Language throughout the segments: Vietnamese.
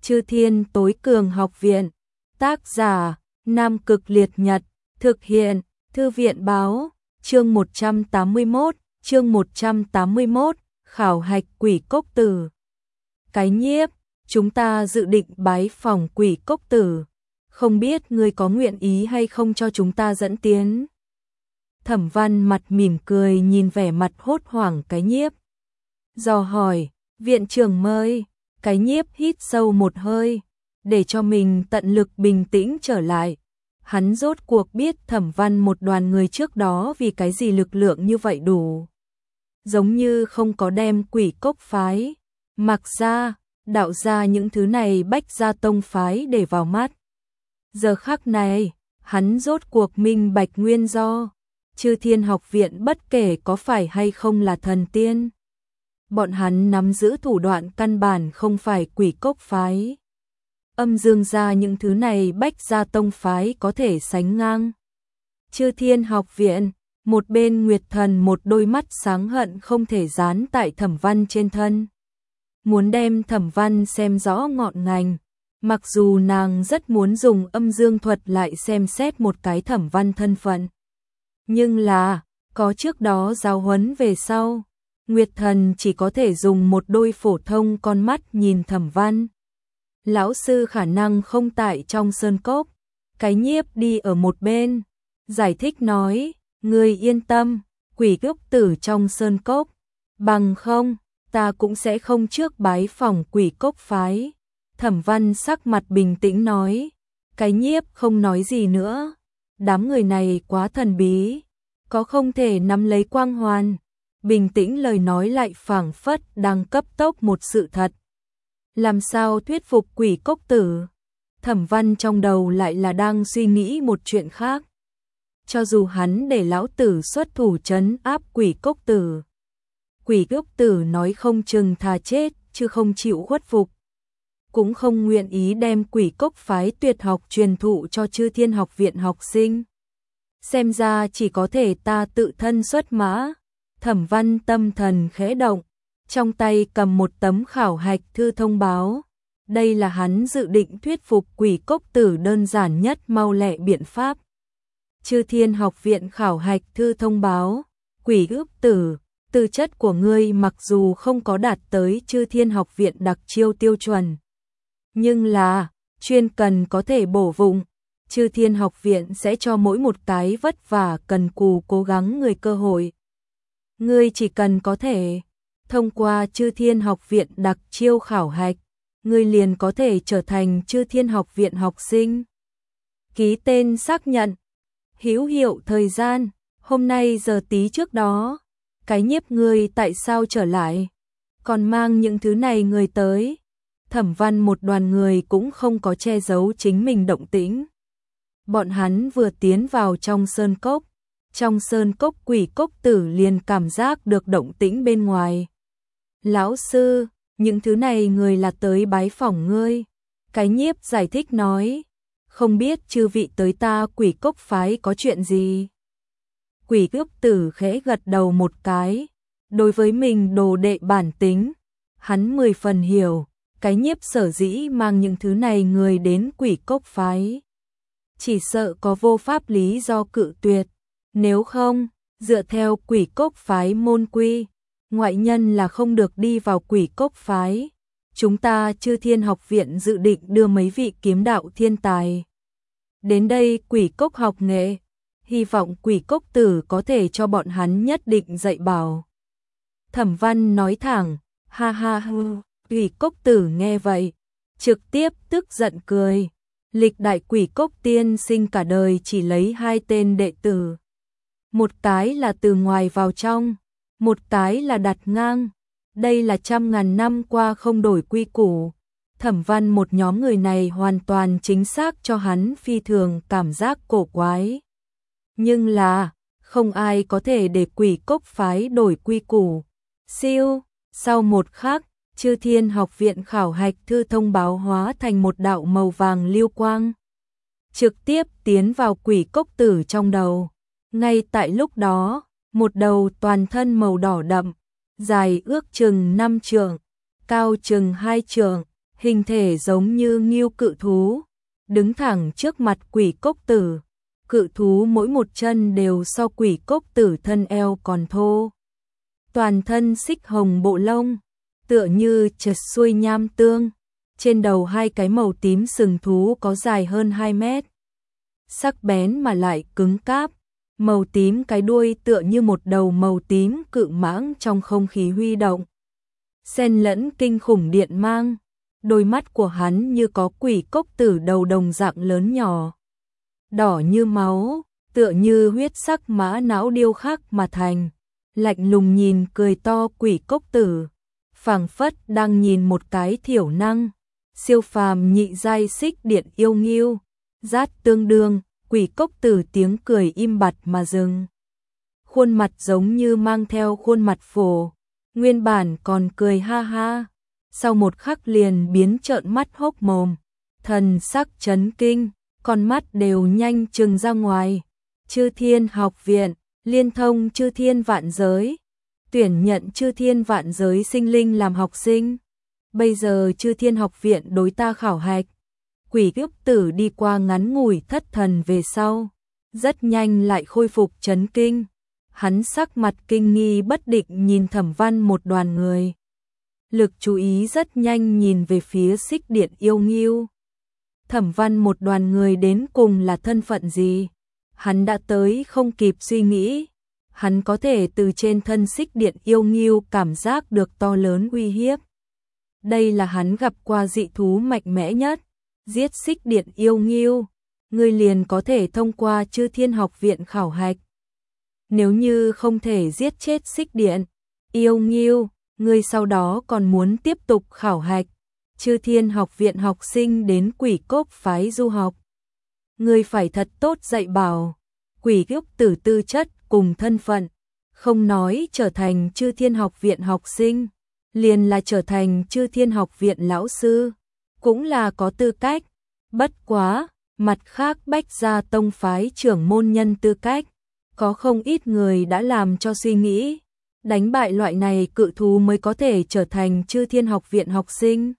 Chư Thiên Tối Cường Học Viện. Tác giả: Nam Cực Liệt Nhật. Thực hiện: Thư viện báo. Chương 181, khảo hạch Quỷ Cốc Tử. Cái Nhiếp, chúng ta dự định bái phỏng Quỷ Cốc Tử, không biết ngươi có nguyện ý hay không cho chúng ta dẫn tiến. Thẩm Văn mặt mỉm cười nhìn vẻ mặt hốt hoảng Cái Nhiếp, dò hỏi: viện trưởng mời. Cái Nhiếp hít sâu một hơi, để cho mình tận lực bình tĩnh trở lại. Hắn rốt cuộc biết Thẩm Văn một đoàn người trước đó vì cái gì lực lượng như vậy đủ. Giống như không có đem Quỷ Cốc phái, Mạc gia, Đạo gia những thứ này Bách gia tông phái để vào mắt. Giờ khắc này, hắn rốt cuộc minh bạch nguyên do. Chư Thiên Học Viện bất kể có phải hay không là thần tiên, bọn hắn nắm giữ thủ đoạn căn bản không phải Quỷ Cốc phái, Âm Dương gia những thứ này Bách gia tông phái có thể sánh ngang. Chư Thiên Học Viện, một bên Nguyệt Thần một đôi mắt sáng hận không thể dán tại Thẩm Văn trên thân, muốn đem Thẩm Văn xem rõ ngọn ngành. Mặc dù nàng rất muốn dùng âm dương thuật lại xem xét một cái Thẩm Văn thân phận, nhưng là có trước đó giáo huấn về sau, Nguyệt Thần chỉ có thể dùng một đôi phổ thông con mắt nhìn Thẩm Văn. Lão sư khả năng không tại trong sơn cốc. Cái Nhiếp đi ở một bên, giải thích nói: ngươi yên tâm, Quỷ Cốc Tử trong sơn cốc, bằng không ta cũng sẽ không trước bái phỏng Quỷ Cốc phái. Thẩm Văn sắc mặt bình tĩnh nói. Cái Nhiếp không nói gì nữa. Đám người này quá thần bí, có không thể nắm lấy quang hoàn. Bình tĩnh lời nói lại phảng phất đang cấp tốc một sự thật. Làm sao thuyết phục Quỷ Cốc Tử? Thẩm Văn trong đầu lại là đang suy nghĩ một chuyện khác. Cho dù hắn để lão tử xuất thủ trấn áp Quỷ Cốc Tử, Quỷ Cốc Tử nói không chừng thà chết chứ không chịu khuất phục, cũng không nguyện ý đem Quỷ Cốc phái tuyệt học truyền thụ cho Chư Thiên Học Viện học sinh. Xem ra chỉ có thể ta tự thân xuất mã. Thẩm Văn tâm thần khẽ động, trong tay cầm một tấm khảo hạch thư thông báo. Đây là hắn dự định thuyết phục Quỷ Cốc Tử đơn giản nhất mau lẹ biện pháp. Chư Thiên Học Viện khảo hạch thư thông báo: Quỷ Cốc Tử, tư chất của ngươi mặc dù không có đạt tới Chư Thiên Học Viện đặc chiêu tiêu chuẩn, nhưng là chuyên cần có thể bổ vụng. Chư Thiên Học Viện sẽ cho mỗi một cái vất vả cần cù cố gắng người cơ hội. Ngươi chỉ cần có thể thông qua Chư Thiên Học Viện đặc chiêu khảo hạch, ngươi liền có thể trở thành Chư Thiên Học Viện học sinh. Ký tên xác nhận. Hữu hiệu thời gian: hôm nay giờ tí trước đó. Cái Nhiếp, ngươi tại sao trở lại, còn mang những thứ này người tới? Thẩm Văn một đoàn người cũng không có che giấu chính mình động tĩnh. Bọn hắn vừa tiến vào trong sơn cốc, Quỷ Cốc Tử liền cảm giác được động tĩnh bên ngoài. Lão sư, những thứ này người là tới bái phỏng ngươi. Cái Nhiếp giải thích nói: không biết chư vị tới ta Quỷ Cốc phái có chuyện gì? Quỷ Cốc Tử khẽ gật đầu một cái. Đối với mình đồ đệ bản tính, hắn 10 phần hiểu. Cái Nhiếp sở dĩ mang những thứ này người đến Quỷ Cốc phái, chỉ sợ có vô pháp lý do cự tuyệt. Nếu không, dựa theo Quỷ Cốc phái môn quy, ngoại nhân là không được đi vào Quỷ Cốc phái. Chúng ta Chư Thiên Học Viện dự định đưa mấy vị kiếm đạo thiên tài đến đây Quỷ Cốc học nghệ, hy vọng Quỷ Cốc Tử có thể cho bọn hắn nhất định dạy bảo. Thẩm Văn nói thẳng. Ha ha hư. Quỷ Cốc Tử nghe vậy, trực tiếp tức giận cười. Lịch đại Quỷ Cốc tiên sinh cả đời chỉ lấy 2 tên đệ tử. Một cái là từ ngoài vào trong, một cái là đặt ngang. Đây là trăm ngàn năm qua không đổi quy củ. Thẩm Văn một nhóm người này hoàn toàn chính xác cho hắn phi thường cảm giác cổ quái. Nhưng là, không ai có thể để Quỷ Cốc phái đổi quy củ. Siêu, sau một khắc, Chư Thiên Học Viện khảo hạch thư thông báo hóa thành một đạo màu vàng lưu quang, trực tiếp tiến vào Quỷ Cốc Tử trong đầu. Ngay tại lúc đó, một đầu toàn thân màu đỏ đậm, dài ước chừng 5 trượng, cao chừng 2 trượng, hình thể giống như ngưu cự thú, đứng thẳng trước mặt Quỷ Cốc Tử. Cự thú mỗi một chân đều so Quỷ Cốc Tử thân eo còn thô. Toàn thân xích hồng bộ lông, tựa như chật xuôi nham tương. Trên đầu hai cái màu tím sừng thú có dài hơn 2 mét. Sắc bén mà lại cứng cáp. Màu tím cái đuôi tựa như một đầu màu tím cự mãng trong không khí huy động. Xen lẫn kinh khủng điện mang. Đôi mắt của hắn như có Quỷ Cốc Tử đầu đồng dạng lớn nhỏ. Đỏ như máu, tựa như huyết sắc mã não điêu khắc mà thành. Lạnh lùng nhìn cười to Quỷ Cốc Tử, phảng phất đang nhìn một cái thiểu năng, siêu phàm nhị giai xích điện yêu nghiêu. Rát tương đương, Quỷ Cốc Tử tiếng cười im bặt mà dừng. Khuôn mặt giống như mang theo khuôn mặt phổ, nguyên bản còn cười ha ha, sau một khắc liền biến trợn mắt hốc mồm, thần sắc chấn kinh, con mắt đều nhanh trừng ra ngoài. Chư Thiên Học Viện, liên thông chư thiên vạn giới, tuyển nhận chư thiên vạn giới sinh linh làm học sinh. Bây giờ chư thiên học viện đối ta khảo hạch. Quỷ Cốc Tử đi qua ngắn ngủi thất thần về sau, rất nhanh lại khôi phục chấn kinh. Hắn sắc mặt kinh nghi bất định nhìn Thẩm Văn một đoàn người. Lực chú ý rất nhanh nhìn về phía xích điện yêu nghiêu. Thẩm Văn một đoàn người đến cùng là thân phận gì? Hắn đã tới không kịp suy nghĩ. Hắn có thể từ trên thân xích điện yêu nghiêu cảm giác được to lớn uy hiếp. Đây là hắn gặp qua dị thú mạnh mẽ nhất. Giết xích điện yêu nghiêu, ngươi liền có thể thông qua chư thiên học viện khảo hạch. Nếu như không thể giết chết xích điện yêu nghiêu, ngươi sau đó còn muốn tiếp tục khảo hạch. Chư thiên học viện học sinh đến Quỷ Cốc phái du học. Ngươi phải thật tốt dạy bảo. Quỷ Cốc Tử tư chất cùng thân phận, không nói trở thành chư thiên học viện học sinh, liền là trở thành chư thiên học viện lão sư, cũng là có tư cách. Bất quá, mặt khác Bách Gia tông phái trưởng môn nhân tư cách, có không ít người đã làm cho suy nghĩ, đánh bại loại này cự thú mới có thể trở thành chư thiên học viện học sinh.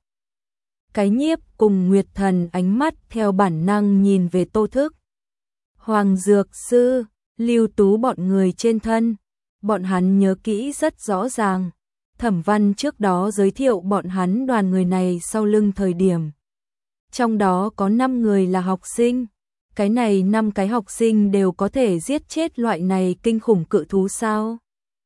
Cái Nhiếp cùng Nguyệt Thần ánh mắt theo bản năng nhìn về Tô Thức, Hoàng Dược Sư, Lưu Tú bọn người trên thân. Bọn hắn nhớ kỹ rất rõ ràng. Thẩm Văn trước đó giới thiệu bọn hắn đoàn người này sau lưng thời điểm. Trong đó có 5 người là học sinh. Cái này 5 cái học sinh đều có thể giết chết loại này kinh khủng cự thú sao?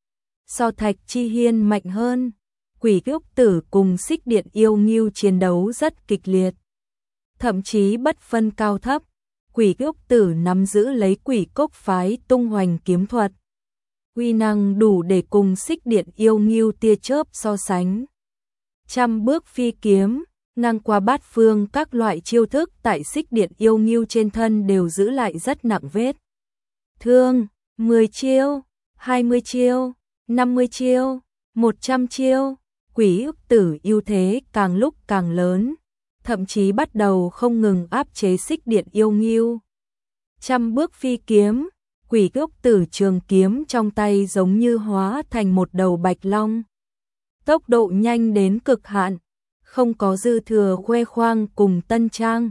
So Thạch Chi Hiên mạnh hơn. Quỷ Cốc Tử cùng xích điện yêu nghiêu chiến đấu rất kịch liệt. Thậm chí bất phân cao thấp. Quỷ Cốc Tử nắm giữ lấy Quỷ Cốc phái tung hoành kiếm thuật. Uy năng đủ để cùng xích điện yêu nghiêu tia chớp so sánh. Trăm bước phi kiếm, ngang qua bát phương các loại chiêu thức tại xích điện yêu nghiêu trên thân đều giữ lại rất nặng vết thương. 10 chiêu, 20 chiêu, 50 chiêu, 100 chiêu. Quỷ Cốc Tử ưu thế càng lúc càng lớn, thậm chí bắt đầu không ngừng áp chế xích điện yêu nghiêu. Trăm bước phi kiếm, Quỷ Cốc Tử trường kiếm trong tay giống như hóa thành một đầu bạch long. Tốc độ nhanh đến cực hạn, không có dư thừa khoe khoang cùng tân trang.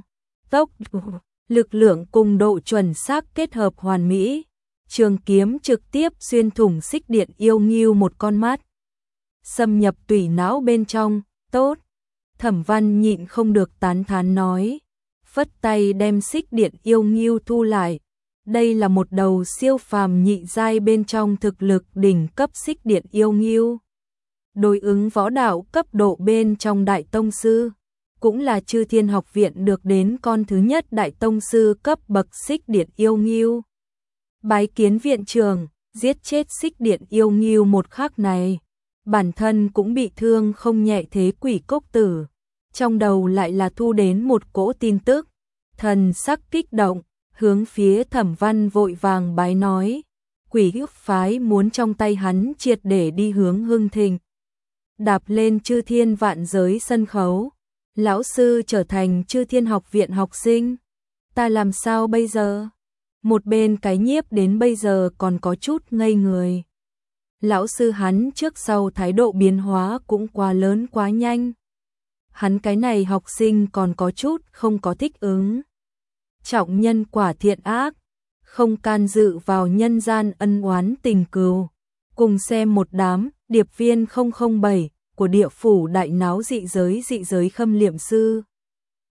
Lực lượng cùng độ chuẩn xác kết hợp hoàn mỹ. Trường kiếm trực tiếp xuyên thủng xích điện yêu nghiêu một con mắt, xâm nhập tủy não bên trong. Tốt. Thẩm Văn nhịn không được tán thán nói, phất tay đem xích điện yêu nghiêu thu lại. Đây là một đầu siêu phàm nhị giai bên trong thực lực đỉnh cấp xích điện yêu nghiêu. Đối ứng võ đạo cấp độ bên trong đại tông sư, cũng là chư thiên học viện được đến con thứ nhất đại tông sư cấp bậc xích điện yêu nghiêu. Bái kiến viện trưởng, giết chết xích điện yêu nghiêu một khắc này, bản thân cũng bị thương không nhẹ thế Quỷ Cốc Tử. Trong đầu lại là thu đến một cỗ tin tức, thần sắc kích động, hướng phía Thẩm Văn vội vàng bái nói, Quỷ Cốc phái muốn trong tay hắn triệt để đi hướng hưng thịnh, đạp lên chư thiên vạn giới sân khấu. Lão sư trở thành chư thiên học viện học sinh, ta làm sao bây giờ? Một bên Cái Nhiếp đến bây giờ còn có chút ngây người. Lão sư hắn trước sau thái độ biến hóa cũng quá lớn quá nhanh. hắn cái này học sinh còn có chút không có thích ứng. Trọng nhân quả thiện ác, không can dự vào nhân gian ân oán tình cừu. Cùng xem một đám điệp viên 007 của địa phủ đại náo dị giới khâm liệm sư.